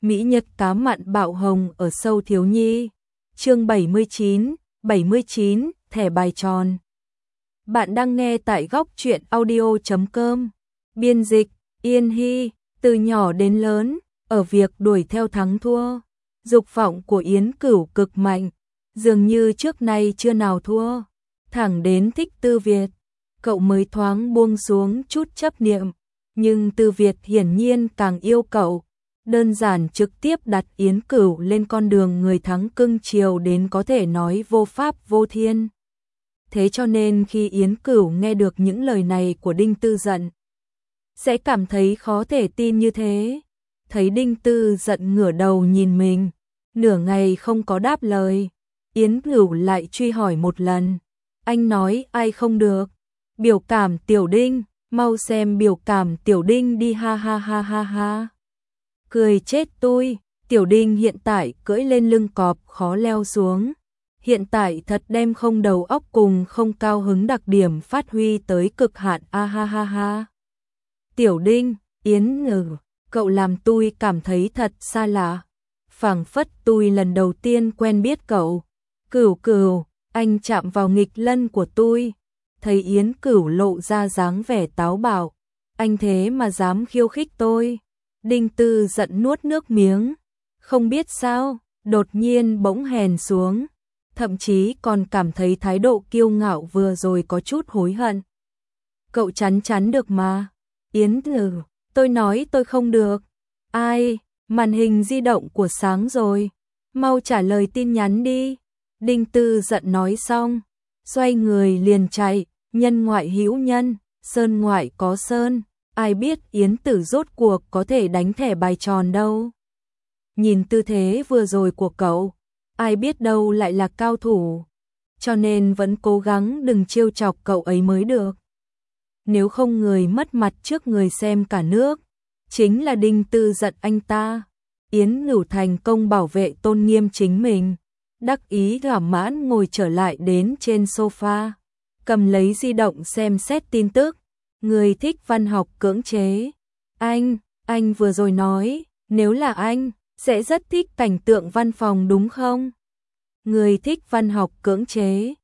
Mỹ Nhật cá mặn bạo hồng ở sâu thiếu nhi. Chương 79, thẻ bài tròn. Bạn đang nghe tại góc truyện audio.com. Biên dịch Yên Hy. Từ nhỏ đến lớn, ở việc đuổi theo thắng thua, dục vọng của Yến Cửu cực mạnh, dường như trước nay chưa nào thua. Thẳng đến thích Tư Việt, cậu mới thoáng buông xuống chút chấp niệm, nhưng Tư Việt hiển nhiên càng yêu cậu, đơn giản trực tiếp đặt Yến Cửu lên con đường người thắng cưng chiều đến có thể nói vô pháp vô thiên. Thế cho nên khi Yến Cửu nghe được những lời này của Đinh Tư Dận, sẽ cảm thấy khó thể tin như thế. Thấy Đinh Tư Dận ngửa đầu nhìn mình, nửa ngày không có đáp lời, Yến Cửu lại truy hỏi một lần. Anh nói ai không được? Biểu cảm Tiểu Đinh, mau xem biểu cảm Tiểu Đinh đi, ha ha ha ha ha. Cười chết tôi, Tiểu Đinh hiện tại cưỡi lên lưng cọp khó leo xuống. Hiện tại thật đem không đầu óc cùng không cao hứng đặc điểm phát huy tới cực hạn, a ha ha ha. Tiểu Đinh, Yến Ngừ, cậu làm tôi cảm thấy thật xa lạ. Phảng phất tôi lần đầu tiên quen biết cậu. Cửu Cửu, anh chạm vào nghịch lân của tôi. Thấy Yến Cửu lộ ra dáng vẻ táo bạo, anh thế mà dám khiêu khích tôi. Đinh Tư Dận nuốt nước miếng, không biết sao, đột nhiên bỗng hèn xuống, thậm chí còn cảm thấy thái độ kiêu ngạo vừa rồi có chút hối hận. Cậu chắn được mà. Yến Ngừ, tôi nói tôi không được. Ai? Màn hình di động của sáng rồi. Mau trả lời tin nhắn đi. Đinh Tư Dận nói xong, xoay người liền chạy. Nhân ngoại hữu nhân, sơn ngoại có sơn. Ai biết Yến Tử rốt cuộc có thể đánh thẻ bài tròn đâu. Nhìn tư thế vừa rồi của cậu, ai biết đâu lại là cao thủ. Cho nên vẫn cố gắng đừng trêu chọc cậu ấy mới được. Nếu không người mất mặt trước người xem cả nước chính là Đinh Tư Dận anh ta. Yến Ngửu thành công bảo vệ tôn nghiêm chính mình, đắc ý thỏa mãn ngồi trở lại đến trên sofa, cầm lấy di động xem xét tin tức. Người thích văn học cưỡng chế. Anh vừa rồi nói, nếu là anh, sẽ rất thích cảnh tượng văn phòng đúng không? Người thích văn học cưỡng chế.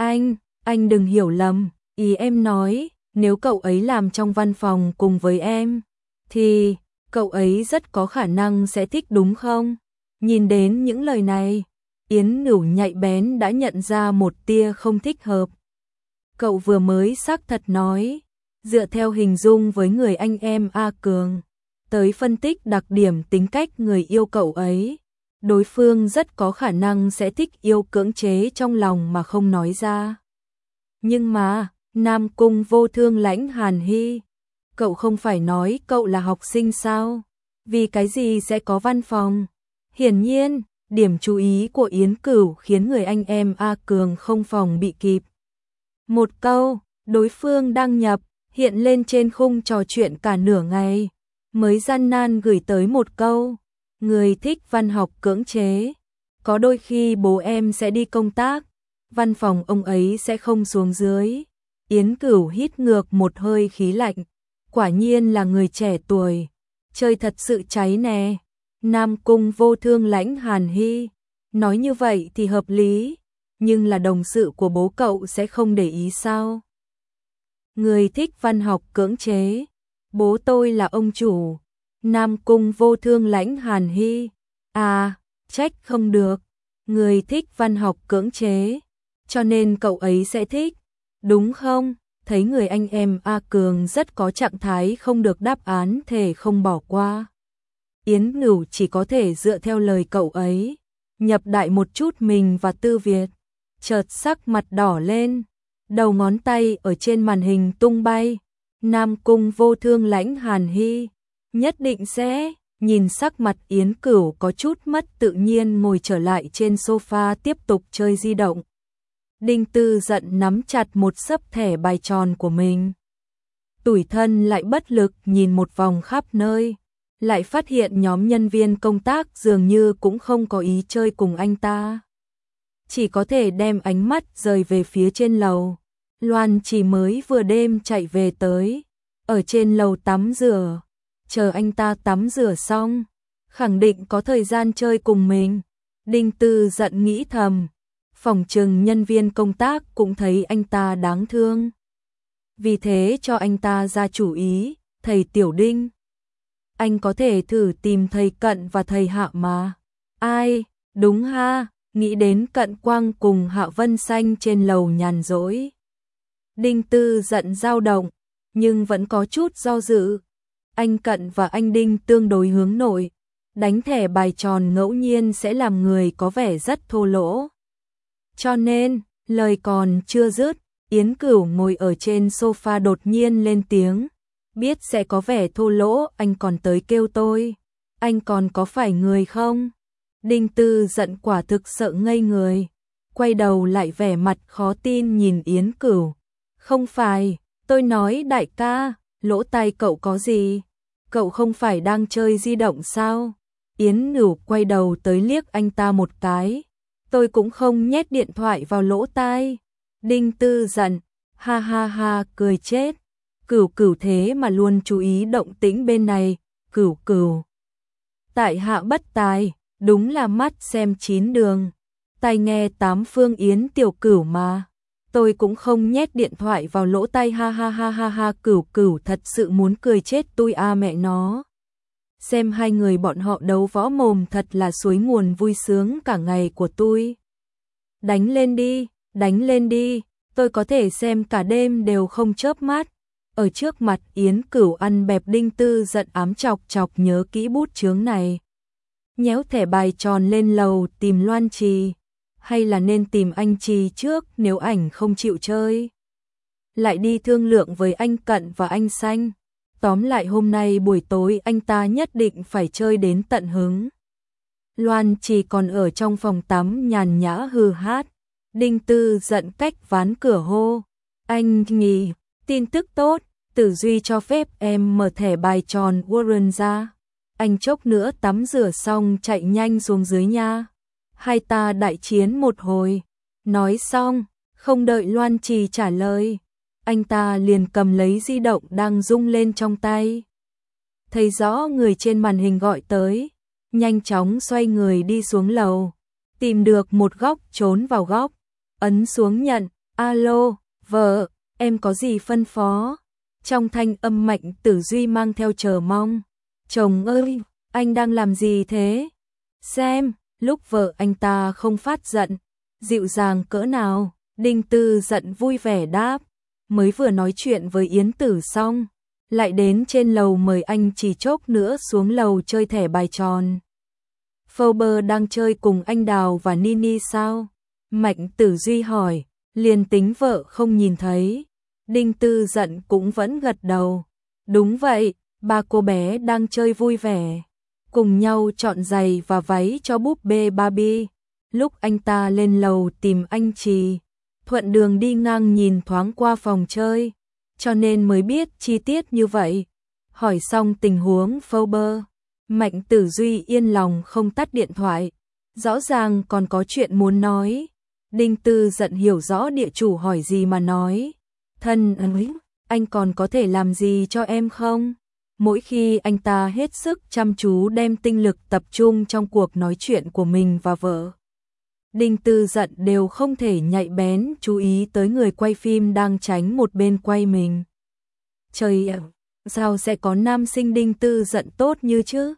Anh đừng hiểu lầm, ý em nói, nếu cậu ấy làm trong văn phòng cùng với em, thì cậu ấy rất có khả năng sẽ thích đúng không? Nhìn đến những lời này, Yến Ngửu nhạy bén đã nhận ra một tia không thích hợp. Cậu vừa mới xác thật nói, dựa theo hình dung với người anh em A Cường, tới phân tích đặc điểm tính cách người yêu cậu ấy, đối phương rất có khả năng sẽ thích yêu cưỡng chế trong lòng mà không nói ra. Nhưng mà, Nam Cung Vô Thương lãnh Hàn Hy, cậu không phải nói cậu là học sinh sao? Vì cái gì sẽ có văn phòng? Hiển nhiên, điểm chú ý của Yến Cửu khiến người anh em A Cường không phòng bị kịp. Một câu, đối phương đăng nhập, hiện lên trên khung trò chuyện cả nửa ngày, mới gian nan gửi tới một câu, người thích văn học cưỡng chế. Có đôi khi bố em sẽ đi công tác, văn phòng ông ấy sẽ không xuống dưới. Yến Cửu hít ngược một hơi khí lạnh, quả nhiên là người trẻ tuổi, chơi thật sự cháy nè. Nam Cung Vô Thương lãnh Hàn Hy, nói như vậy thì hợp lý, nhưng là đồng sự của bố cậu sẽ không để ý sao? Người thích văn học cưỡng chế, bố tôi là ông chủ. Nam Cung Vô Thương lãnh Hàn Hy, à, trách không được, người thích văn học cưỡng chế, cho nên cậu ấy sẽ thích, đúng không? Thấy người anh em A Cường rất có trạng thái không được đáp án thể không bỏ qua. Yến Ngửu chỉ có thể dựa theo lời cậu ấy, nhập đại một chút mình và Tư Việt, chợt sắc mặt đỏ lên, đầu ngón tay ở trên màn hình tung bay. Nam Cung Vô Thương lãnh Hàn Hy, nhất định sẽ. Nhìn sắc mặt Yến Cửu có chút mất tự nhiên ngồi trở lại trên sofa tiếp tục chơi di động. Đinh Tư Dận nắm chặt một xấp thẻ bài tròn của mình. Tủi thân lại bất lực nhìn một vòng khắp nơi, lại phát hiện nhóm nhân viên công tác dường như cũng không có ý chơi cùng anh ta. Chỉ có thể đem ánh mắt rời về phía trên lầu. Loan chỉ mới vừa đêm chạy về tới, ở trên lầu tắm rửa, chờ anh ta tắm rửa xong, khẳng định có thời gian chơi cùng mình. Đinh Tư giận nghĩ thầm, phòng trừng nhân viên công tác cũng thấy anh ta đáng thương. Vì thế cho anh ta ra chủ ý, thầy Tiểu Đinh, anh có thể thử tìm thầy Cận và thầy Hạ mà. Ai, đúng ha, nghĩ đến Cận Quang cùng Hạ Vân Xanh trên lầu nhàn rỗi. Đinh Tư giận dao động, nhưng vẫn có chút do dự. Anh Cận và anh Đinh tương đối hướng nội, đánh thẻ bài tròn ngẫu nhiên sẽ làm người có vẻ rất thô lỗ. Cho nên, lời còn chưa dứt, Yến Cửu ngồi ở trên sofa đột nhiên lên tiếng. Biết sẽ có vẻ thô lỗ, anh còn tới kêu tôi. Anh còn có phải người không? Đinh Tư giận quả thực sợ ngây người. Quay đầu lại vẻ mặt khó tin nhìn Yến Cửu. Không phải, tôi nói đại ca, lỗ tai cậu có gì? Cậu không phải đang chơi di động sao? Yến Cửu quay đầu tới liếc anh ta một cái. Tôi cũng không nhét điện thoại vào lỗ tai. Đinh Tư giận, ha ha ha, cười chết. Cửu Cửu thế mà luôn chú ý động tĩnh bên này, Cửu Cửu. Tại hạ bất tài, đúng là mắt xem chín đường, tai nghe tám phương. Yến Tiểu Cửu mà. Tôi cũng không nhét điện thoại vào lỗ tai, ha ha ha ha ha. Cửu Cửu thật sự muốn cười chết tôi à mẹ nó. Xem hai người bọn họ đấu võ mồm thật là suối nguồn vui sướng cả ngày của tôi. Đánh lên đi, tôi có thể xem cả đêm đều không chớp mắt. Ở trước mặt Yến Cửu ăn bẹp, Đinh Tư giận ám chọc chọc nhớ kỹ bút chướng này. Nhéo thẻ bài tròn lên lầu tìm Loan Trì, hay là nên tìm anh Trì trước nếu ảnh không chịu chơi. Lại đi thương lượng với anh Cận và anh Xanh. Tóm lại hôm nay buổi tối anh ta nhất định phải chơi đến tận hứng. Loan Trì còn ở trong phòng tắm nhàn nhã hừ hát. Đinh Tư giận cách ván cửa hô. Anh nhì, tin tức tốt, Tử Duy cho phép em mở thẻ bài tròn Warren ra. Anh chốc nữa tắm rửa xong chạy nhanh xuống dưới nha. Hai ta đại chiến một hồi. Nói xong, không đợi Loan Trì trả lời, anh ta liền cầm lấy di động đang rung lên trong tay. Thấy rõ người trên màn hình gọi tới, nhanh chóng xoay người đi xuống lầu, tìm được một góc trốn vào góc, ấn xuống nhận. Alo, vợ, em có gì phân phó? Trong thanh âm Mạnh Tử Duy mang theo chờ mong. Chồng ơi, anh đang làm gì thế? Xem, lúc vợ anh ta không phát giận, dịu dàng cỡ nào. Đinh Tư giận vui vẻ đáp. Mới vừa nói chuyện với Yến Tử xong, lại đến trên lầu mời anh chỉ chốc nữa xuống lầu chơi thẻ bài tròn. Fober đang chơi cùng anh Đào và Nini sao? Mạnh Tử Duy hỏi, liền tính vợ không nhìn thấy. Đinh Tư giận cũng vẫn gật đầu. Đúng vậy, ba cô bé đang chơi vui vẻ, cùng nhau chọn giày và váy cho búp bê Barbie. Lúc anh ta lên lầu tìm anh Trì, thuận đường đi ngang nhìn thoáng qua phòng chơi, cho nên mới biết chi tiết như vậy. Hỏi xong tình huống Fober, Mạnh Tử Duy yên lòng không tắt điện thoại, rõ ràng còn có chuyện muốn nói. Đinh Tư giận hiểu rõ địa chủ hỏi gì mà nói. Thân ơi, anh còn có thể làm gì cho em không? Mỗi khi anh ta hết sức chăm chú đem tinh lực tập trung trong cuộc nói chuyện của mình và vợ, Đinh Tư giận đều không thể nhạy bén chú ý tới người quay phim đang tránh một bên quay mình. Trời ạ, sao sẽ có nam sinh Đinh Tư giận tốt như chứ?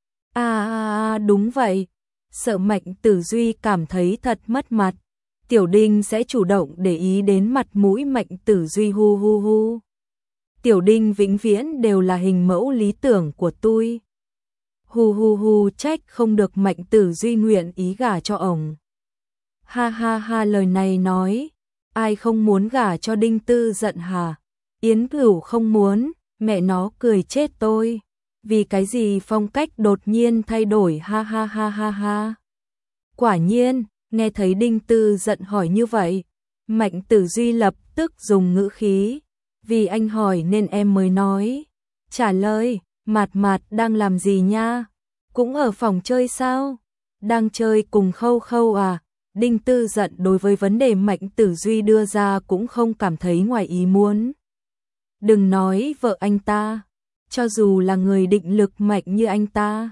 Đúng vậy. Sợ Mạnh Tử Duy cảm thấy thật mất mặt. Tiểu Đinh sẽ chủ động để ý đến mặt mũi Mạnh Tử Duy, hu hu hu. Tiểu Đinh vĩnh viễn đều là hình mẫu lý tưởng của tôi. Hu hu hu, trách không được Mạnh Tử Duy nguyện ý gả cho ổng. Ha ha ha, lời này nói, ai không muốn gả cho Đinh Tư giận hả? Yến Cửu không muốn, mẹ nó cười chết tôi. Vì cái gì phong cách đột nhiên thay đổi, ha ha ha ha ha. Quả nhiên, nghe thấy Đinh Tư giận hỏi như vậy, Mạnh Tử Duy lập tức dùng ngữ khí. Vì anh hỏi nên em mới nói. Trả lời, Mạt Mạt đang làm gì nha? Cũng ở phòng chơi sao? Đang chơi cùng Khâu Khâu à? Đinh Tư giận đối với vấn đề Mạnh Tử Duy đưa ra cũng không cảm thấy ngoài ý muốn. Đừng nói vợ anh ta, cho dù là người định lực mạnh như anh ta,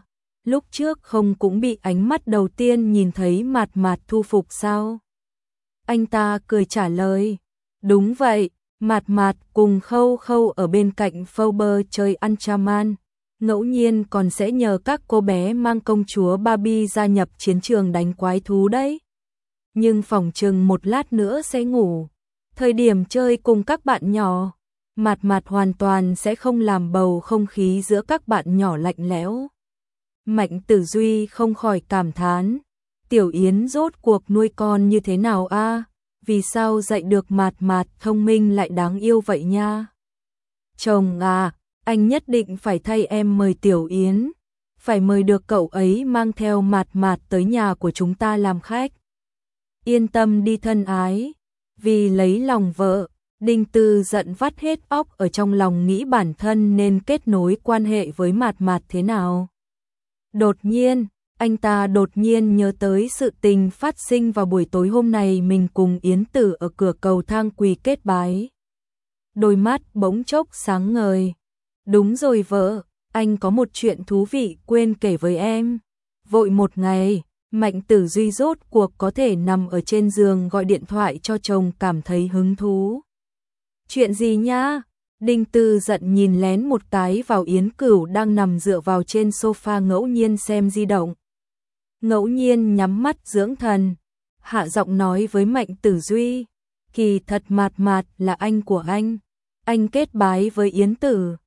lúc trước không cũng bị ánh mắt đầu tiên nhìn thấy Mạt Mạt thu phục sao? Anh ta cười trả lời, đúng vậy, Mạt Mạt cùng Khâu Khâu ở bên cạnh Phoebe chơi Anchaman, ngẫu nhiên còn sẽ nhờ các cô bé mang công chúa Barbie gia nhập chiến trường đánh quái thú đấy. Nhưng phỏng chừng một lát nữa sẽ ngủ. Thời điểm chơi cùng các bạn nhỏ, Mạt Mạt hoàn toàn sẽ không làm bầu không khí giữa các bạn nhỏ lạnh lẽo. Mạnh Tử Duy không khỏi cảm thán, Tiểu Yến rốt cuộc nuôi con như thế nào a? Vì sao dạy được Mạt Mạt thông minh lại đáng yêu vậy nha? Chồng à, anh nhất định phải thay em mời Tiểu Yến, phải mời được cậu ấy mang theo Mạt Mạt tới nhà của chúng ta làm khách. Yên tâm đi thân ái, vì lấy lòng vợ, Đinh Tư giận vắt hết óc ở trong lòng nghĩ bản thân nên kết nối quan hệ với Mạt Mạt thế nào. Đột nhiên, anh ta đột nhiên nhớ tới sự tình phát sinh vào buổi tối hôm nay mình cùng Yến Tử ở cửa cầu thang quỳ kết bái. Đôi mắt bỗng chốc sáng ngời. Đúng rồi vợ, anh có một chuyện thú vị quên kể với em. Vội một ngày, Mạnh Tử Duy rốt cuộc có thể nằm ở trên giường gọi điện thoại cho chồng cảm thấy hứng thú. Chuyện gì nhá? Đinh Tư giận nhìn lén một cái vào Yến Cửu đang nằm dựa vào trên sofa ngẫu nhiên xem di động. Ngẫu nhiên nhắm mắt dưỡng thần, hạ giọng nói với Mạnh Tử Duy, kỳ thật Mạt Mạt là anh của anh kết bái với Yến Tử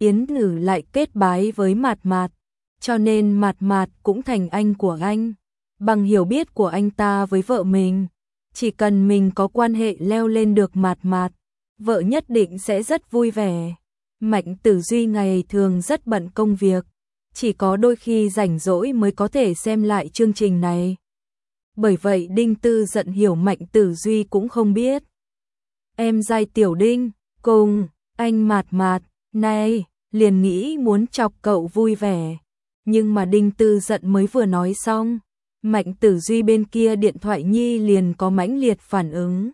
lại kết bái với Mạt Mạt, cho nên Mạt Mạt cũng thành anh của anh. Bằng hiểu biết của anh ta với vợ mình, chỉ cần mình có quan hệ leo lên được Mạt Mạt, vợ nhất định sẽ rất vui vẻ. Mạnh Tử Duy ngày thường rất bận công việc, chỉ có đôi khi rảnh rỗi mới có thể xem lại chương trình này. Bởi vậy Đinh Tư giận hiểu Mạnh Tử Duy cũng không biết. Em giai Tiểu Đinh, cùng anh Mạt Mạt, này, liền nghĩ muốn chọc cậu vui vẻ. Nhưng mà Đinh Tư giận mới vừa nói xong, Mạnh Tử Duy bên kia điện thoại nhi liền có mãnh liệt phản ứng.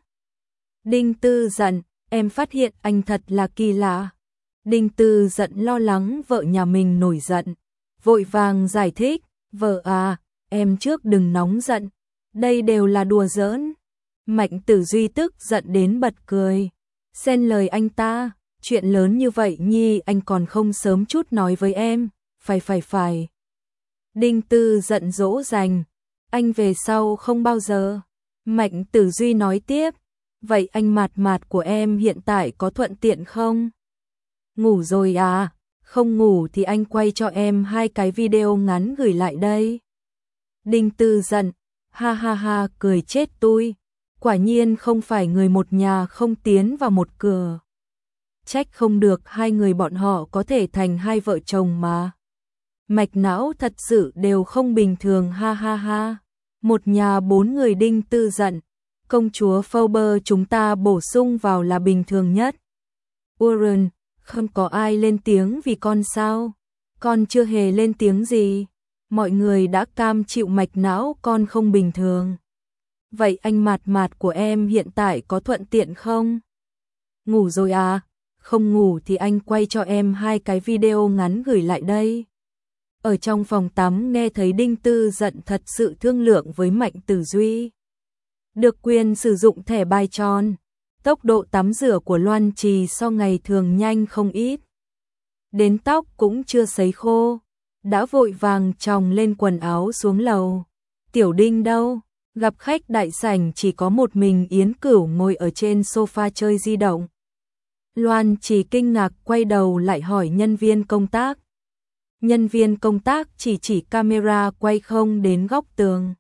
Đinh Tư giận, em phát hiện anh thật là kỳ lạ. Đinh Tư giận lo lắng vợ nhà mình nổi giận, vội vàng giải thích, vợ à, em trước đừng nóng giận, đây đều là đùa giỡn. Mạnh Tử Duy tức giận đến bật cười, xen lời anh ta, chuyện lớn như vậy nhi anh còn không sớm chút nói với em, phải. Đinh Tư giận dỗ dành, anh về sau không bao giờ. Mạnh Tử Duy nói tiếp, vậy anh Mạt Mạt của em hiện tại có thuận tiện không? Ngủ rồi à? Không ngủ thì anh quay cho em 2 cái video ngắn gửi lại đây. Đinh Tư giận, ha, cười chết tôi. Quả nhiên không phải người một nhà không tiến vào một cửa. Trách không được hai người bọn họ có thể thành hai vợ chồng mà. Mạch não thật sự đều không bình thường ha. Một nhà 4 người. Đinh Tư giận, công chúa Phoebe chúng ta bổ sung vào là bình thường nhất. Warren, không có ai lên tiếng vì con sao? Con chưa hề lên tiếng gì. Mọi người đã cam chịu mạch não con không bình thường. Vậy anh Mạt Mạt của em hiện tại có thuận tiện không? Ngủ rồi à? Không ngủ thì anh quay cho em 2 cái video ngắn gửi lại đây. Ở trong phòng tắm nghe thấy Đinh Tư giận thật sự thương lượng với Mạnh Tử Duy. Được quyền sử dụng thẻ bài tròn, tốc độ tắm rửa của Loan Trì so ngày thường nhanh không ít. Đến tóc cũng chưa sấy khô, đã vội vàng chòng lên quần áo xuống lầu. Tiểu Đinh đâu? Gặp khách đại sảnh chỉ có một mình Yến Cửu ngồi ở trên sofa chơi di động. Loan Trì kinh ngạc quay đầu lại hỏi nhân viên công tác. Nhân viên công tác chỉ camera quay không đến góc tường.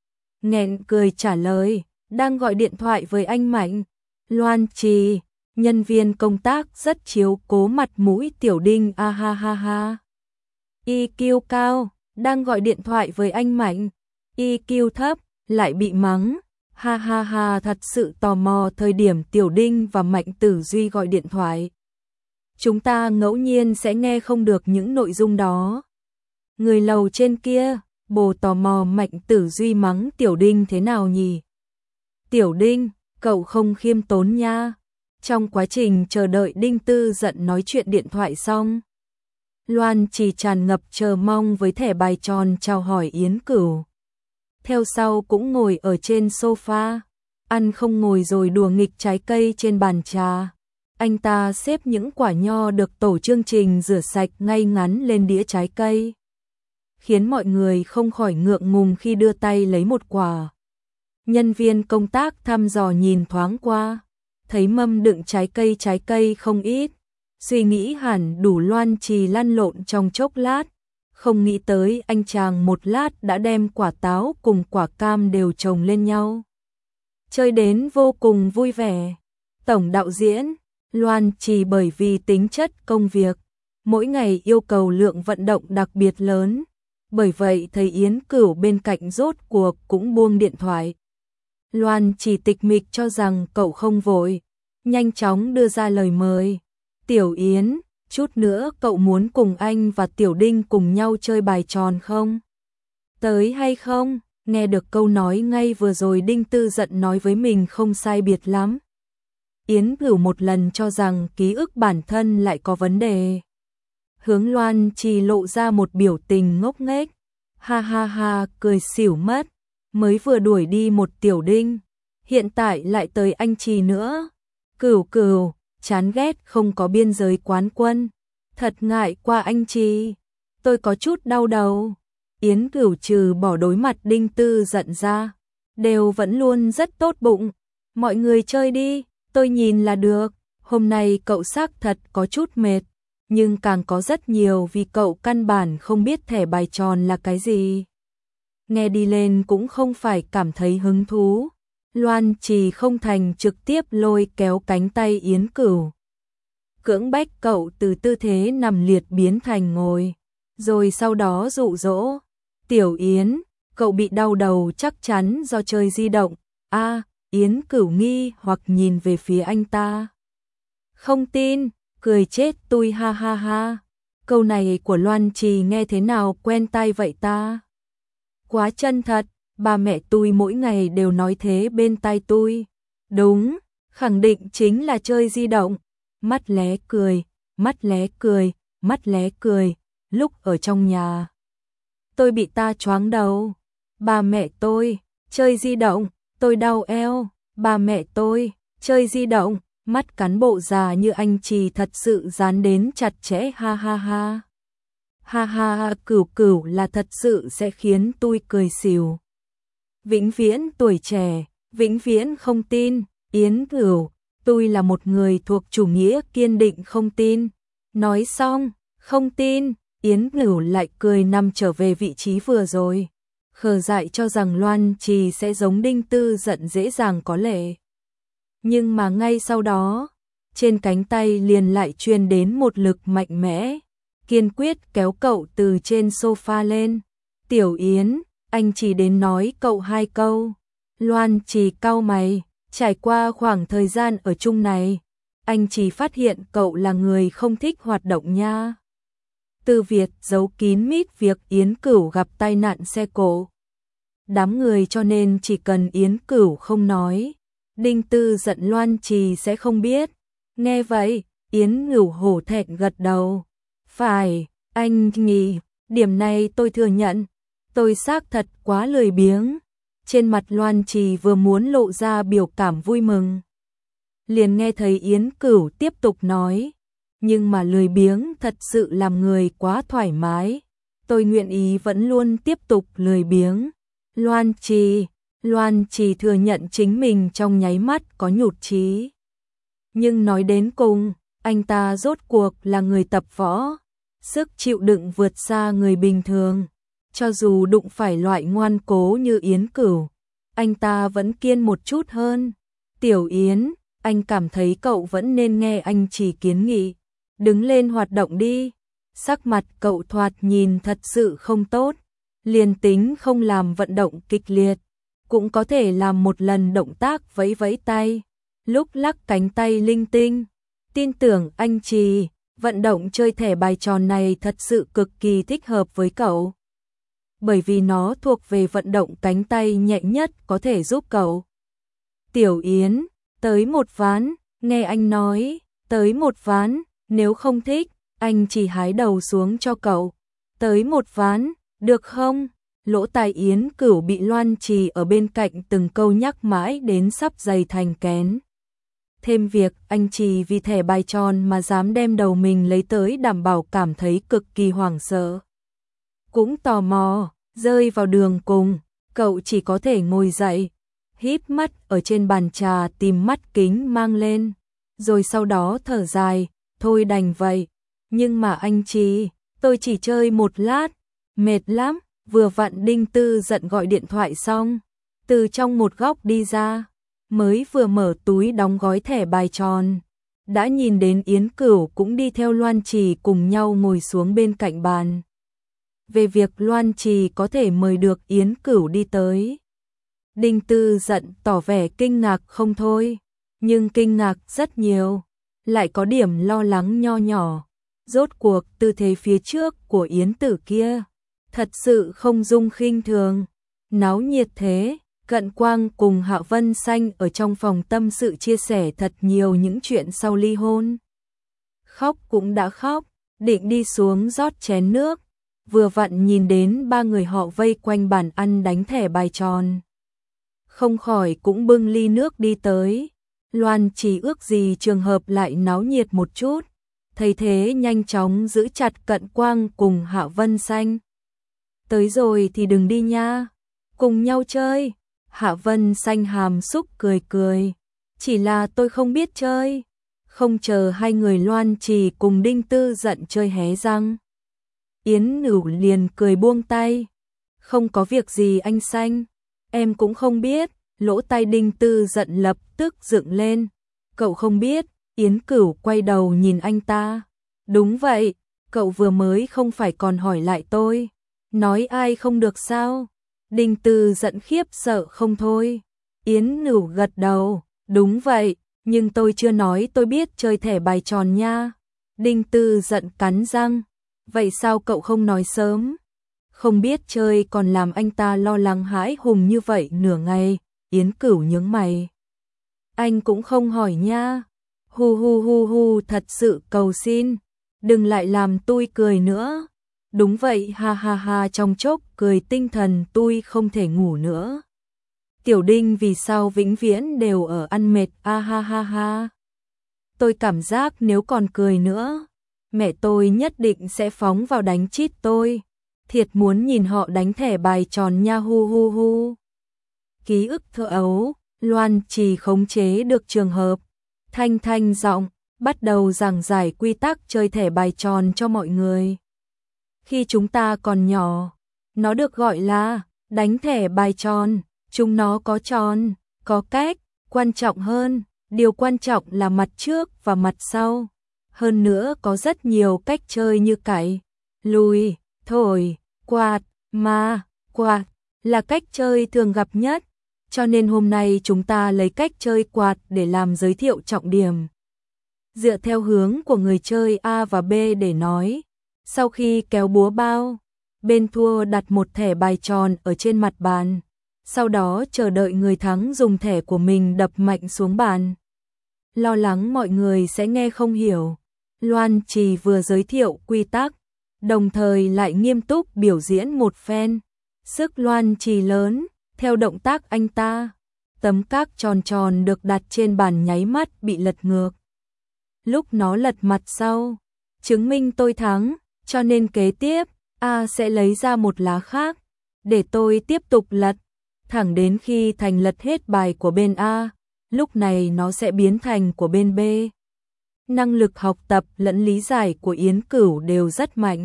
Nghẹn cười trả lời, đang gọi điện thoại với anh Mạnh. Loan Trì, nhân viên công tác rất chiếu cố mặt mũi Tiểu Đinh ha. EQ cao, đang gọi điện thoại với anh Mạnh. EQ thấp, lại bị mắng. Ha, thật sự tò mò thời điểm Tiểu Đinh và Mạnh Tử Duy gọi điện thoại. Chúng ta ngẫu nhiên sẽ nghe không được những nội dung đó. Người lầu trên kia, bồ tò mò Mạnh Tử Duy mắng Tiểu Đinh thế nào nhỉ? Tiểu Đinh, cậu không khiêm tốn nha. Trong quá trình chờ đợi Đinh Tư giận nói chuyện điện thoại xong, Loan Trì tràn ngập chờ mong với thẻ bài tròn chào hỏi Yến Cửu. Theo sau cũng ngồi ở trên sofa, ăn không ngồi rồi đùa nghịch trái cây trên bàn trà. Anh ta xếp những quả nho được tổ chương trình rửa sạch ngay ngắn lên đĩa trái cây, khiến mọi người không khỏi ngượng ngùng khi đưa tay lấy một quả. Nhân viên công tác thăm dò nhìn thoáng qua, thấy mâm đựng trái cây không ít, suy nghĩ hẳn đủ. Loan Trì lăn lộn trong chốc lát, không nghĩ tới anh chàng một lát đã đem quả táo cùng quả cam đều chồng lên nhau, chơi đến vô cùng vui vẻ. Tổng đạo diễn Loan Trì bởi vì tính chất công việc, mỗi ngày yêu cầu lượng vận động đặc biệt lớn, bởi vậy thấy Yến Cửu bên cạnh rốt cuộc cũng buông điện thoại. Loan Trì tịch mịch cho rằng cậu không vội, nhanh chóng đưa ra lời mời. Tiểu Yến, chút nữa cậu muốn cùng anh và Tiểu Đinh cùng nhau chơi bài tròn không? Tới hay không? Nghe được câu nói ngay vừa rồi Đinh Tư Dận nói với mình không sai biệt lắm. Yến Cửu một lần cho rằng ký ức bản thân lại có vấn đề. Hướng Loan Trì lộ ra một biểu tình ngốc nghếch. Ha ha ha, cười xỉu mất. Mới vừa đuổi đi một Tiểu Đinh, hiện tại lại tới anh Trì nữa. Cửu Cửu, chán ghét không có biên giới quán quân. Thật ngại qua anh Trì, tôi có chút đau đầu. Yến Cửu trừ bỏ đối mặt Đinh Tư Dận ra, đều vẫn luôn rất tốt bụng. Mọi người chơi đi, tôi nhìn là được. Hôm nay cậu xác thật có chút mệt, nhưng càng có rất nhiều vì cậu căn bản không biết thẻ bài tròn là cái gì. Nghe đi lên cũng không phải cảm thấy hứng thú. Loan Trì không thành trực tiếp lôi kéo cánh tay Yến Cửu, cưỡng bách cậu từ tư thế nằm liệt biến thành ngồi, rồi sau đó dụ dỗ. Tiểu Yến, cậu bị đau đầu chắc chắn do chơi di động. Yến Cửu nghi hoặc nhìn về phía anh ta. Không tin, cười chết tui, ha ha ha. Câu này của Loan Trì nghe thế nào quen tai vậy ta? Quá chân thật, ba mẹ tôi mỗi ngày đều nói thế bên tai tôi. Đúng, khẳng định chính là chơi di động. Mắt lé cười, mắt lé cười, mắt lé cười. Lúc ở trong nhà, tôi bị ta choáng đầu. Ba mẹ tôi, chơi di động, tôi đau eo. Ba mẹ tôi, chơi di động, mắt cán bộ già như anh Trì thật sự dán đến chặt chẽ, ha ha ha. Ha ha ha, Cửu Cửu là thật sự sẽ khiến tôi cười xỉu. Vĩnh viễn tuổi trẻ, vĩnh viễn không tin. Yến Cửu, tôi là một người thuộc chủ nghĩa kiên định không tin. Nói xong, không tin, Yến Cửu lại cười nằm trở về vị trí vừa rồi. Khờ dại cho rằng Loan Trì sẽ giống Đinh Tư Dận dễ dàng có lệ. Nhưng mà ngay sau đó, trên cánh tay liền lại truyền đến một lực mạnh mẽ, kiên quyết kéo cậu từ trên sofa lên. Tiểu Yến, anh chỉ đến nói cậu 2 câu. Loan Trì cau mày, trải qua khoảng thời gian ở chung này, anh chỉ phát hiện cậu là người không thích hoạt động nha. Từ Việt giấu kín mít việc Yến Cửu gặp tai nạn xe cộ. Đám người cho nên chỉ cần Yến Cửu không nói, Đinh Tư Dận Loan Trì sẽ không biết. Nghe vậy, Yến Cửu hổ thẹn gật đầu. Phải, anh nhỉ, điểm này tôi thừa nhận. Tôi xác thật quá lười biếng. Trên mặt Loan Trì vừa muốn lộ ra biểu cảm vui mừng, liền nghe thấy Yến Cửu tiếp tục nói. Nhưng mà lười biếng thật sự làm người quá thoải mái. Tôi nguyện ý vẫn luôn tiếp tục lười biếng. Loan Trì thừa nhận chính mình trong nháy mắt có nhụt chí. Nhưng nói đến cùng, anh ta rốt cuộc là người tập võ, sức chịu đựng vượt xa người bình thường. Cho dù đụng phải loại ngoan cố như Yến Cửu, anh ta vẫn kiên một chút hơn. Tiểu Yến, anh cảm thấy cậu vẫn nên nghe anh Trì kiến nghị. Đứng lên hoạt động đi. Sắc mặt cậu thoạt nhìn thật sự không tốt. Liền tính không làm vận động kịch liệt, cũng có thể làm một lần động tác vẫy vẫy tay, lúc lắc cánh tay linh tinh. Tin tưởng anh Trì, vận động chơi thẻ bài tròn này thật sự cực kỳ thích hợp với cậu. Bởi vì nó thuộc về vận động cánh tay nhẹ nhất có thể giúp cậu. Tiểu Yến, tới 1 ván, nghe anh nói, tới 1 ván, nếu không thích, Anh chỉ hái đầu xuống cho cậu. Tới một ván, được không? Lỗ tai Yến Cửu bị Loan Trì ở bên cạnh từng câu nhắc mãi đến sắp dày thành kén. Thêm việc anh chỉ vì thẻ bài tròn mà dám đem đầu mình lấy tới đảm bảo cảm thấy cực kỳ hoảng sợ. Cũng tò mò, rơi vào đường cùng, cậu chỉ có thể ngồi dậy, híp mắt ở trên bàn trà tìm mắt kính mang lên, rồi sau đó thở dài, thôi đành vậy. Nhưng mà anh tôi chỉ chơi một lát, mệt lắm. Vừa vặn Đinh Tư Dận gọi điện thoại xong, từ trong một góc đi ra, mới vừa mở túi đóng gói thẻ bài tròn, đã nhìn đến Yến Cửu cũng đi theo Loan Trì cùng nhau ngồi xuống bên cạnh bàn. Về việc Loan Trì có thể mời được Yến Cửu đi tới, Đinh Tư Dận tỏ vẻ kinh ngạc không thôi, nhưng kinh ngạc rất nhiều, lại có điểm lo lắng nho nhỏ. Rốt cuộc tư thế phía trước của Yến Tử kia thật sự không dung khinh thường, náo nhiệt thế. Cận Quang cùng Hạ Vân Xanh ở trong phòng tâm sự chia sẻ thật nhiều những chuyện sau ly hôn. Khóc cũng đã khóc, định đi xuống rót chén nước, vừa vặn nhìn đến ba người họ vây quanh bàn ăn đánh thẻ bài tròn. Không khỏi cũng bưng ly nước đi tới. Loan chỉ ước gì trường hợp lại náo nhiệt một chút, thấy thế nhanh chóng giữ chặt Cận Quang cùng Hạ Vân Xanh. Tới rồi thì đừng đi nha, cùng nhau chơi. Hạ Vân Xanh hàm xúc cười cười, chỉ là tôi không biết chơi. Không chờ hai người Loan Trì cùng Đinh Tư Dận chơi hé răng, Yến Nửu liền cười buông tay. Không có việc gì anh Xanh, em cũng không biết. Lỗ tai Đinh Tư Dận lập tức dựng lên. Cậu không biết? Yến Cửu quay đầu nhìn anh ta. Đúng vậy, cậu vừa mới không phải còn hỏi lại tôi, nói ai không được sao? Đinh Tư Dận khiếp sợ không thôi. Yến Nửu gật đầu, đúng vậy, nhưng tôi chưa nói tôi biết chơi thẻ bài tròn nha. Đinh Tư Dận cắn răng, vậy sao cậu không nói sớm? Không biết chơi còn làm anh ta lo lắng hãi hùng như vậy nửa ngày. Yến Cửu nhướng mày. Anh cũng không hỏi nha. Hu hu hu hu, thật sự cầu xin, đừng lại làm tôi cười nữa. Đúng vậy, ha ha ha, trong chốc cười tinh thần tôi không thể ngủ nữa. Tiểu Đinh vì sao vĩnh viễn đều ở ăn mệt, a ha ha ha. Tôi cảm giác nếu còn cười nữa, mẹ tôi nhất định sẽ phóng vào đánh chít tôi. Thiệt muốn nhìn họ đánh thẻ bài tròn nha, hu hu hu. Ký ức thơ ấu, Loan Trì khống chế được trường hợp, thanh giọng bắt đầu giảng giải quy tắc chơi thẻ bài tròn cho mọi người. Khi chúng ta còn nhỏ, nó được gọi là đánh thẻ bài tròn. Chúng nó có tròn, có cách, quan trọng hơn, điều quan trọng là mặt trước và mặt sau. Hơn nữa có rất nhiều cách chơi như cày, lùi, thổi, quạt, ma, quạt là cách chơi thường gặp nhất. Cho nên hôm nay chúng ta lấy cách chơi quạt để làm giới thiệu trọng điểm. Dựa theo hướng của người chơi A và B để nói, sau khi kéo búa bao, bên thua đặt một thẻ bài tròn ở trên mặt bàn, sau đó chờ đợi người thắng dùng thẻ của mình đập mạnh xuống bàn. Lo lắng mọi người sẽ nghe không hiểu, Loan Trì vừa giới thiệu quy tắc, đồng thời lại nghiêm túc biểu diễn một phen. Sức Loan Trì lớn, theo động tác anh ta, tấm các tròn tròn được đặt trên bàn nháy mắt bị lật ngược. Lúc nó lật mặt sau, chứng minh tôi thắng, cho nên kế tiếp, A sẽ lấy ra một lá khác, để tôi tiếp tục lật, thẳng đến khi thành lật hết bài của bên A, lúc này nó sẽ biến thành của bên B. Năng lực học tập lẫn lý giải của Yến Cửu đều rất mạnh.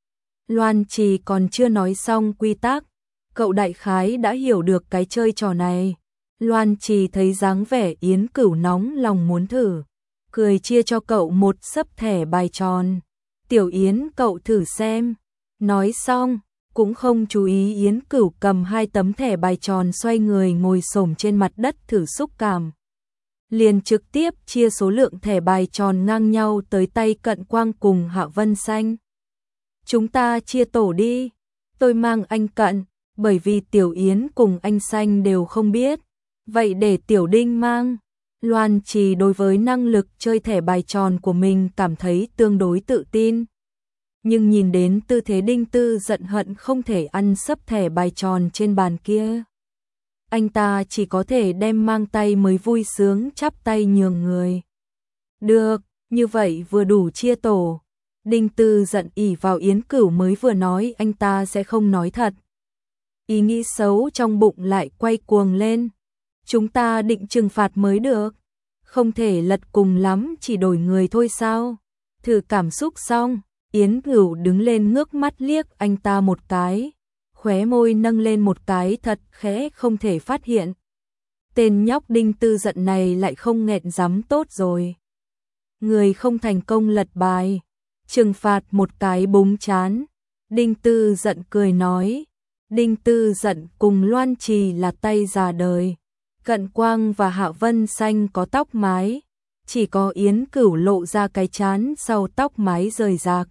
Loan Trì còn chưa nói xong quy tắc, cậu đại khái đã hiểu được cái chơi trò này. Loan Trì thấy dáng vẻ Yến Cửu nóng lòng muốn thử, cười chia cho cậu một xấp thẻ bài tròn. Tiểu Yến, cậu thử xem. Nói xong, cũng không chú ý Yến Cửu cầm hai tấm thẻ bài tròn xoay người ngồi xổm trên mặt đất thử xúc cảm. Liền trực tiếp chia số lượng thẻ bài tròn ngang nhau tới tay Cận Quang cùng Hạ Vân Xanh. Chúng ta chia tổ đi, tôi mang anh Cận, bởi vì Tiểu Yến cùng anh Xanh đều không biết, vậy để Tiểu Đinh mang. Loan Trì đối với năng lực chơi thẻ bài tròn của mình cảm thấy tương đối tự tin. Nhưng nhìn đến tư thế Đinh Tư giận hận không thể ăn sấp thẻ bài tròn trên bàn kia. Anh ta chỉ có thể đem mang tay mới vui sướng chắp tay nhường người. Được, như vậy vừa đủ chia tổ. Đinh Tư giận ỉ vào Yến Cửu mới vừa nói anh ta sẽ không nói thật. Ý nghĩ xấu trong bụng lại quay cuồng lên. Chúng ta định trừng phạt mới được. Không thể lật cùng lắm chỉ đổi người thôi sao? Thử cảm xúc xong, Yến Cửu đứng lên ngước mắt liếc anh ta một cái. Khóe môi nâng lên một cái thật khẽ không thể phát hiện. Tên nhóc Đinh Tư giận này lại không nghẹn dám tốt rồi. Người không thành công lật bài. Trừng phạt một cái búng chán. Đinh Tư giận cười nói. Đinh Tư giận cùng Loan Trì là tay già đời. Cận Quang và Hạ Vân Xanh có tóc mái. Chỉ có Yến Cửu lộ ra cái chán sau tóc mái rời rạc.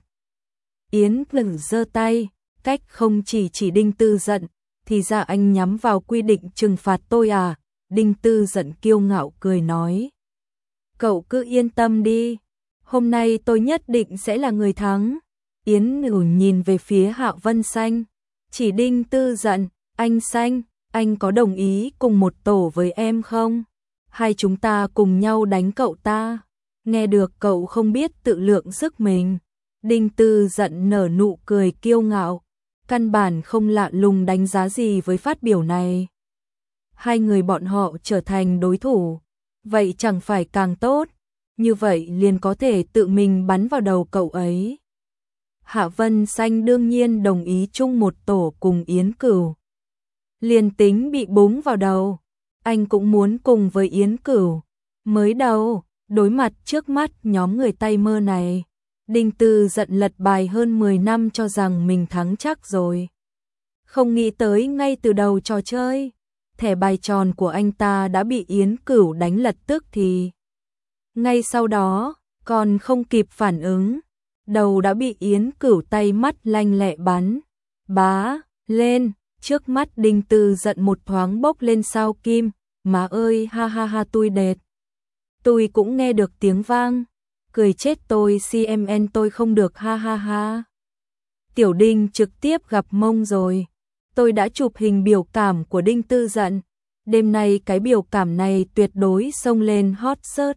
Yến Cửu giơ tay. Cách không chỉ Đinh Tư giận. Thì ra anh nhắm vào quy định trừng phạt tôi à? Đinh Tư giận kiêu ngạo cười nói. Cậu cứ yên tâm đi. Hôm nay tôi nhất định sẽ là người thắng. Yến Cửu nhìn về phía Hạ Vân Xanh. Chỉ Đinh Tư giận. Anh Xanh, anh có đồng ý cùng một tổ với em không? Hai chúng ta cùng nhau đánh cậu ta. Nghe được cậu không biết tự lượng sức mình. Đinh Tư giận nở nụ cười kiêu ngạo. Căn bản không lạ lùng đánh giá gì với phát biểu này. Hai người bọn họ trở thành đối thủ. Vậy chẳng phải càng tốt. Như vậy liền có thể tự mình bắn vào đầu cậu ấy. Hạ Vân Xanh đương nhiên đồng ý chung một tổ cùng Yến Cửu. Liền tính bị búng vào đầu, anh cũng muốn cùng với Yến Cửu. Mới đầu, đối mặt trước mắt nhóm người tay mơ này, Đinh Tư giận lật bài hơn 10 năm cho rằng mình thắng chắc rồi. Không nghĩ tới ngay từ đầu trò chơi, thẻ bài tròn của anh ta đã bị Yến Cửu đánh lật tức thì. Ngay sau đó, còn không kịp phản ứng, đầu đã bị Yến Cửu tay mắt lanh lẹ bắn. Bá, lên, trước mắt Đinh Tư giận một thoáng bốc lên sao kim. Má ơi ha ha ha tôi đệt. Tôi cũng nghe được tiếng vang. Cười chết tôi CMN tôi không được ha ha ha. Tiểu Đinh trực tiếp gặp mông rồi. Tôi đã chụp hình biểu cảm của Đinh Tư giận. Đêm nay cái biểu cảm này tuyệt đối xông lên hot search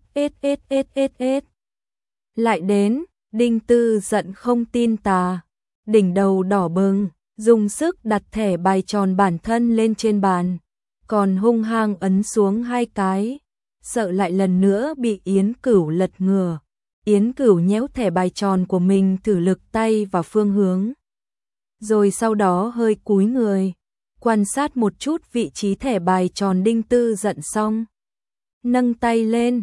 SSSSS. Lại đến, Đinh Tư giận không tin tà. Đỉnh đầu đỏ bừng, dùng sức đặt thẻ bài tròn bản thân lên trên bàn. Còn hung hăng ấn xuống hai cái. Sợ lại lần nữa bị Yến Cửu lật ngửa. Yến Cửu nhéo thẻ bài tròn của mình thử lực tay vào phương hướng. Rồi sau đó hơi cúi người. Quan sát một chút vị trí thẻ bài tròn Đinh Tư giận xong. Nâng tay lên,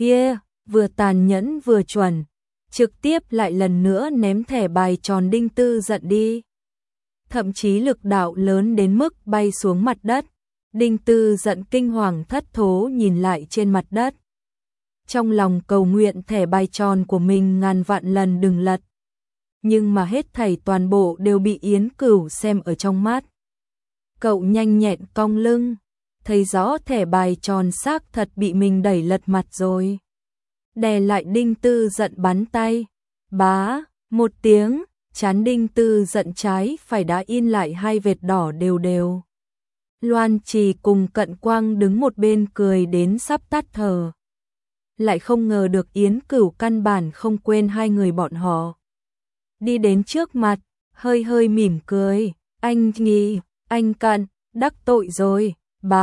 vừa tàn nhẫn vừa chuẩn. Trực tiếp lại lần nữa ném thẻ bài tròn Đinh Tư giận đi. Thậm chí lực đạo lớn đến mức bay xuống mặt đất. Đinh Tư giận kinh hoàng thất thố nhìn lại trên mặt đất. Trong lòng cầu nguyện thẻ bài tròn của mình ngàn vạn lần đừng lật. Nhưng mà hết thảy toàn bộ đều bị Yến Cửu xem ở trong mắt. Cậu nhanh nhẹn cong lưng, thấy rõ thẻ bài tròn xác thật bị mình đẩy lật mặt rồi. Đè lại Đinh Tư giận bắn tay. Bá, một tiếng, trán Đinh Tư giận trái phải đã in lại hai vệt đỏ đều đều. Loan Trì cùng Cận Quang đứng một bên cười đến sắp tắt thở. Lại không ngờ được Yến Cửu căn bản không quên hai người bọn họ. Đi đến trước mặt, hơi hơi mỉm cười. Anh Nghi, anh Cận, đắc tội rồi.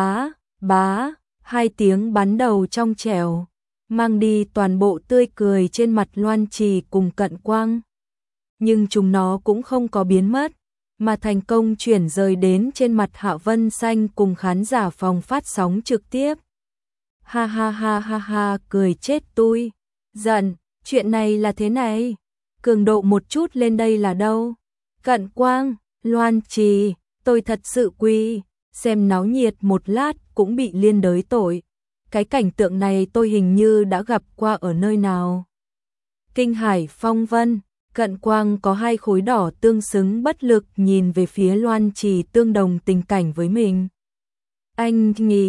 Bá, hai tiếng bắn đầu trong trẻo. Mang đi toàn bộ tươi cười trên mặt Loan Trì cùng Cận Quang. Nhưng chúng nó cũng không có biến mất. Mà thành công chuyển rời đến trên mặt Hạ Vân Xanh cùng khán giả phòng phát sóng trực tiếp. Ha ha ha ha ha, cười chết tôi. Giận, chuyện này là thế này. Cường độ một chút lên đây là đâu? Cận Quang, Loan Trì, tôi thật sự quy. Xem náo nhiệt một lát cũng bị liên đới tội. Cái cảnh tượng này tôi hình như đã gặp qua ở nơi nào. Kinh Hải Phong Vân. Cận Quang có hai khối đỏ tương xứng bất lực nhìn về phía Loan Trì tương đồng tình cảnh với mình. Anh Nghi,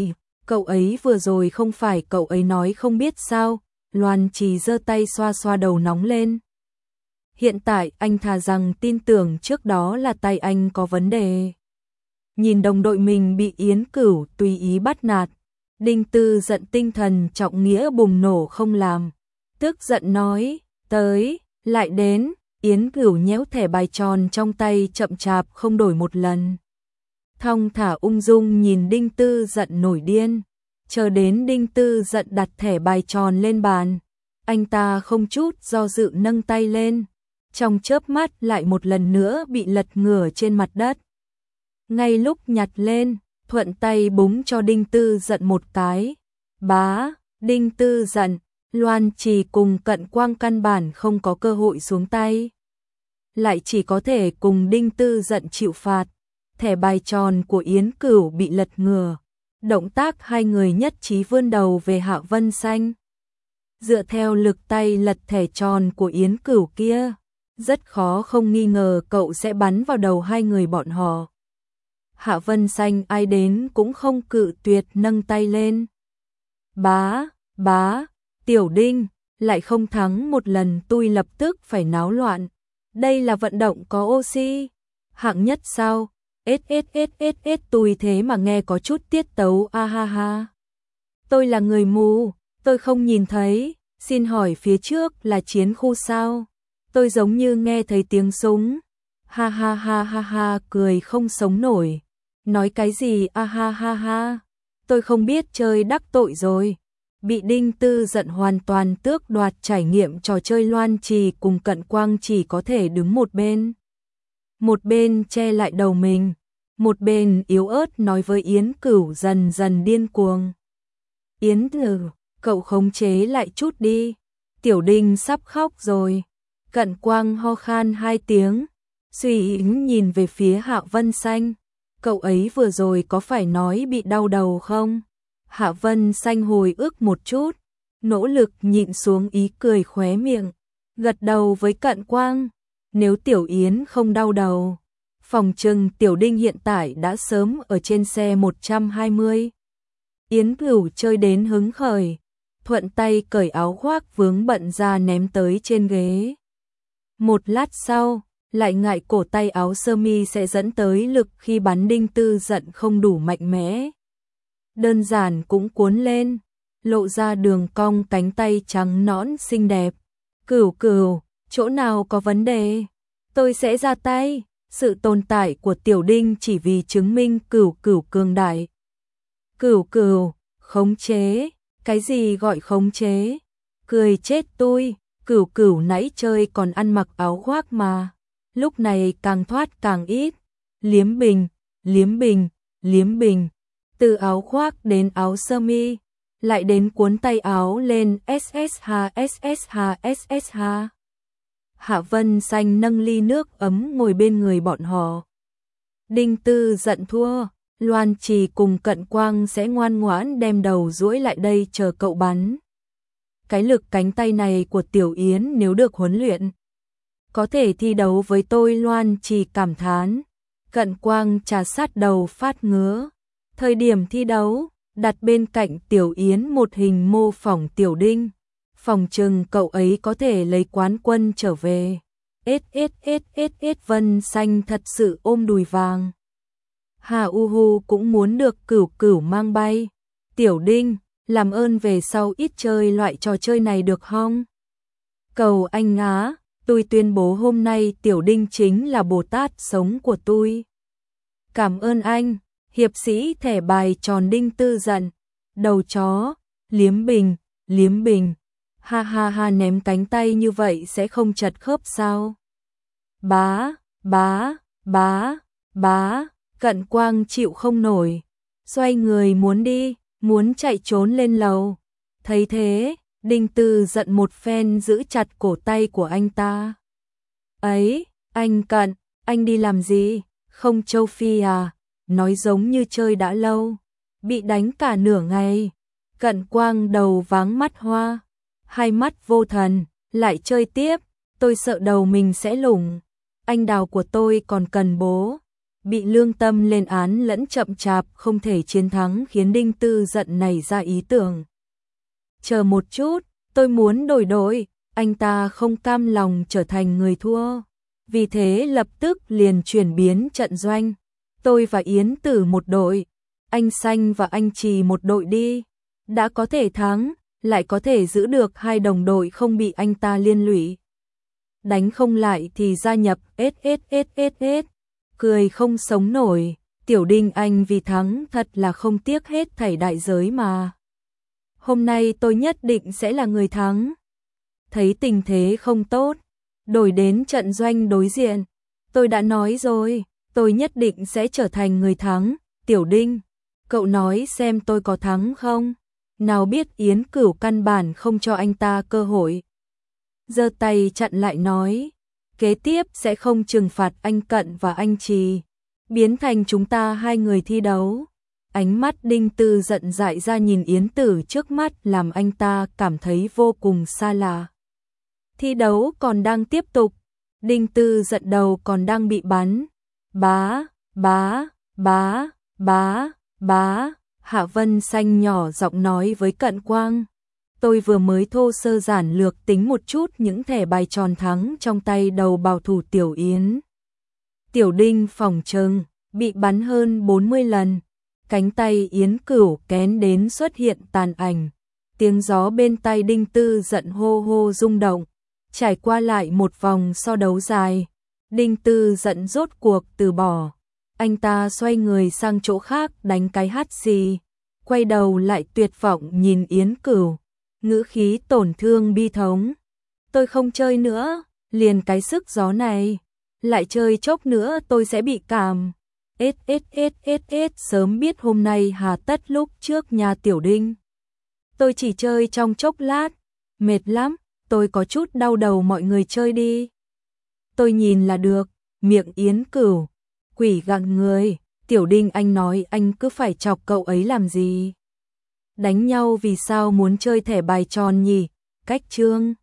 cậu ấy vừa rồi không phải cậu ấy nói không biết sao? Loan Trì giơ tay xoa xoa đầu nóng lên. Hiện tại anh thà rằng tin tưởng trước đó là tay anh có vấn đề. Nhìn đồng đội mình bị Yến Cửu tùy ý bắt nạt, Đinh Tư giận tinh thần trọng nghĩa bùng nổ không làm. Tức giận nói, tới, lại đến, Yến Cửu nhéo thẻ bài tròn trong tay chậm chạp không đổi một lần. Thong thả ung dung nhìn Đinh Tư giận nổi điên, chờ đến Đinh Tư giận đặt thẻ bài tròn lên bàn. Anh ta không chút do dự nâng tay lên, trong chớp mắt lại một lần nữa bị lật ngửa trên mặt đất. Ngay lúc nhặt lên, thuận tay búng cho Đinh Tư giận một cái. Bá, Đinh Tư giận, Loan Trì cùng Cận Quang căn bản không có cơ hội xuống tay. Lại chỉ có thể cùng Đinh Tư giận chịu phạt. Thẻ bài tròn của Yến Cửu bị lật ngửa. Động tác hai người nhất trí vươn đầu về Hạ Vân Xanh. Dựa theo lực tay lật thẻ tròn của Yến Cửu kia, rất khó không nghi ngờ cậu sẽ bắn vào đầu hai người bọn họ. Hạ Vân Xanh ai đến cũng không cự tuyệt nâng tay lên. Bá, Tiểu Đinh, lại không thắng một lần tôi lập tức phải náo loạn. Đây là vận động có oxy. Hạng nhất sao? Tôi thế mà nghe có chút tiết tấu a ha ha. Tôi là người mù, tôi không nhìn thấy, xin hỏi phía trước là chiến khu sao? Tôi giống như nghe thấy tiếng súng. Ha ha ha ha ha, cười không sống nổi. Nói cái gì a ha ha ha. Tôi không biết chơi đắc tội rồi. Bị Đinh Tư giận hoàn toàn tước đoạt trải nghiệm trò chơi. Loan Trì cùng Cận Quang chỉ có thể đứng một bên. Một bên che lại đầu mình, một bên yếu ớt nói với Yến Cửu dần dần điên cuồng. Yến Cửu, cậu khống chế lại chút đi. Tiểu Đinh sắp khóc rồi. Cận Quang ho khan hai tiếng, suy nghĩ nhìn về phía Hạ Vân Xanh. Cậu ấy vừa rồi có phải nói bị đau đầu không? Hạ Vân Xanh hồi ức một chút, nỗ lực nhịn xuống ý cười khóe miệng, gật đầu với Cận Quang. Nếu Tiểu Yến không đau đầu, phòng trừng Tiểu Đinh hiện tại đã sớm ở trên xe 120. Yến Cửu chơi đến hứng khởi, thuận tay cởi áo khoác vướng bận ra ném tới trên ghế. Một lát sau, lại ngại cổ tay áo sơ mi sẽ dẫn tới lực khi bắn. Đinh Tư giận không đủ mạnh mẽ. Đơn giản cũng cuốn lên, lộ ra đường cong cánh tay trắng nõn xinh đẹp. Cửu, chỗ nào có vấn đề? Tôi sẽ ra tay. Sự tồn tại của Tiểu Đinh chỉ vì chứng minh Cửu cường đại. Cửu, khống chế. Cái gì gọi khống chế? Cười chết tôi. Cửu nãy chơi còn ăn mặc áo khoác mà. Lúc này càng thoát càng ít. Liếm bình. Từ áo khoác đến áo sơ mi, lại đến cuốn tay áo lên SSH. Hạ Vân Xanh nâng ly nước ấm ngồi bên người bọn họ. Đinh Tư giận thua, Loan Trì cùng Cận Quang sẽ ngoan ngoãn đem đầu duỗi lại đây chờ cậu bắn. Cái lực cánh tay này của Tiểu Yến nếu được huấn luyện, có thể thi đấu với tôi. Loan Trì cảm thán. Cận Quang trà sát đầu phát ngứa. Thời điểm thi đấu, đặt bên cạnh Tiểu Yến một hình mô phỏng Tiểu Đinh. Phòng trừng cậu ấy có thể lấy quán quân trở về. Vân Xanh thật sự ôm đùi vàng. Hà Uhu cũng muốn được Cửu mang bay. Tiểu Đinh, làm ơn về sau ít chơi loại trò chơi này được không? Cầu anh á, tôi tuyên bố hôm nay Tiểu Đinh chính là Bồ Tát sống của tôi. Cảm ơn anh. Hiệp sĩ thẻ bài tròn. Đinh Tư giận. Đầu chó, liếm bình. Ha ha ha, ném cánh tay như vậy sẽ không chật khớp sao? Bá. Cận Quang chịu không nổi, xoay người muốn đi, muốn chạy trốn lên lầu. Thấy thế, Đinh Tư giận một phen giữ chặt cổ tay của anh ta. Ấy, anh Cận, anh đi làm gì? Không châu Phi à? Nói giống như chơi đã lâu, bị đánh cả nửa ngày. Cận Quang đầu váng mắt hoa, hai mắt vô thần, lại chơi tiếp. Tôi sợ đầu mình sẽ lủng. Anh Đào của tôi còn cần bố. bị lương tâm lên án lẫn chậm chạp không thể chiến thắng khiến Đinh Tư giận nảy ra ý tưởng. Chờ một chút, tôi muốn đổi đội, anh ta không cam lòng trở thành người thua. Vì thế lập tức liền chuyển biến trận doanh. Tôi và Yến Tử một đội, anh Xanh và anh Trì một đội đi. Đã có thể thắng, lại có thể giữ được hai đồng đội không bị anh ta liên lụy. Đánh không lại thì gia nhập SSSSS. Cười không sống nổi, Tiểu Đinh anh vì thắng thật là không tiếc hết thảy đại giới mà. Hôm nay tôi nhất định sẽ là người thắng. Thấy tình thế không tốt, đổi đến trận doanh đối diện. Tôi đã nói rồi, tôi nhất định sẽ trở thành người thắng. Tiểu Đinh, cậu nói xem tôi có thắng không? Nào biết Yến Cửu căn bản không cho anh ta cơ hội. Giơ tay chặn lại nói, kế tiếp sẽ không trừng phạt anh Cận và anh Trì, biến thành chúng ta hai người thi đấu. Ánh mắt Đinh Tư giận dại ra nhìn Yến Tử trước mắt làm anh ta cảm thấy vô cùng xa lạ. Thi đấu còn đang tiếp tục, Đinh Tư giận đầu còn đang bị bắn. Bá, bá, bá, bá, bá, Hạ Vân Xanh nhỏ giọng nói với Cận Quang. Tôi vừa mới thô sơ giản lược tính một chút những thẻ bài tròn thắng trong tay đầu bảo thủ Tiểu Yến. Tiểu Đinh phòng trừng, bị bắn hơn 40 lần. Cánh tay Yến Cửu kén đến xuất hiện tàn ảnh. Tiếng gió bên tay Đinh Tư giận hô hô rung động. Trải qua lại một vòng so đấu dài, Đinh Tư giận rốt cuộc từ bỏ. Anh ta xoay người sang chỗ khác đánh cái hắt xì, quay đầu lại tuyệt vọng nhìn Yến Cửu, ngữ khí tổn thương bi thống. Tôi không chơi nữa, liền cái sức gió này, lại chơi chốc nữa tôi sẽ bị cảm. Sớm biết hôm nay hà tất lúc trước nhà Tiểu Đinh. Tôi chỉ chơi trong chốc lát, mệt lắm, tôi có chút đau đầu, mọi người chơi đi. Tôi nhìn là được, miệng Yến Cửu, quỷ gặn người. Tiểu Đinh anh nói anh cứ phải chọc cậu ấy làm gì? Đánh nhau vì sao muốn chơi thẻ bài tròn nhỉ? Cách trương.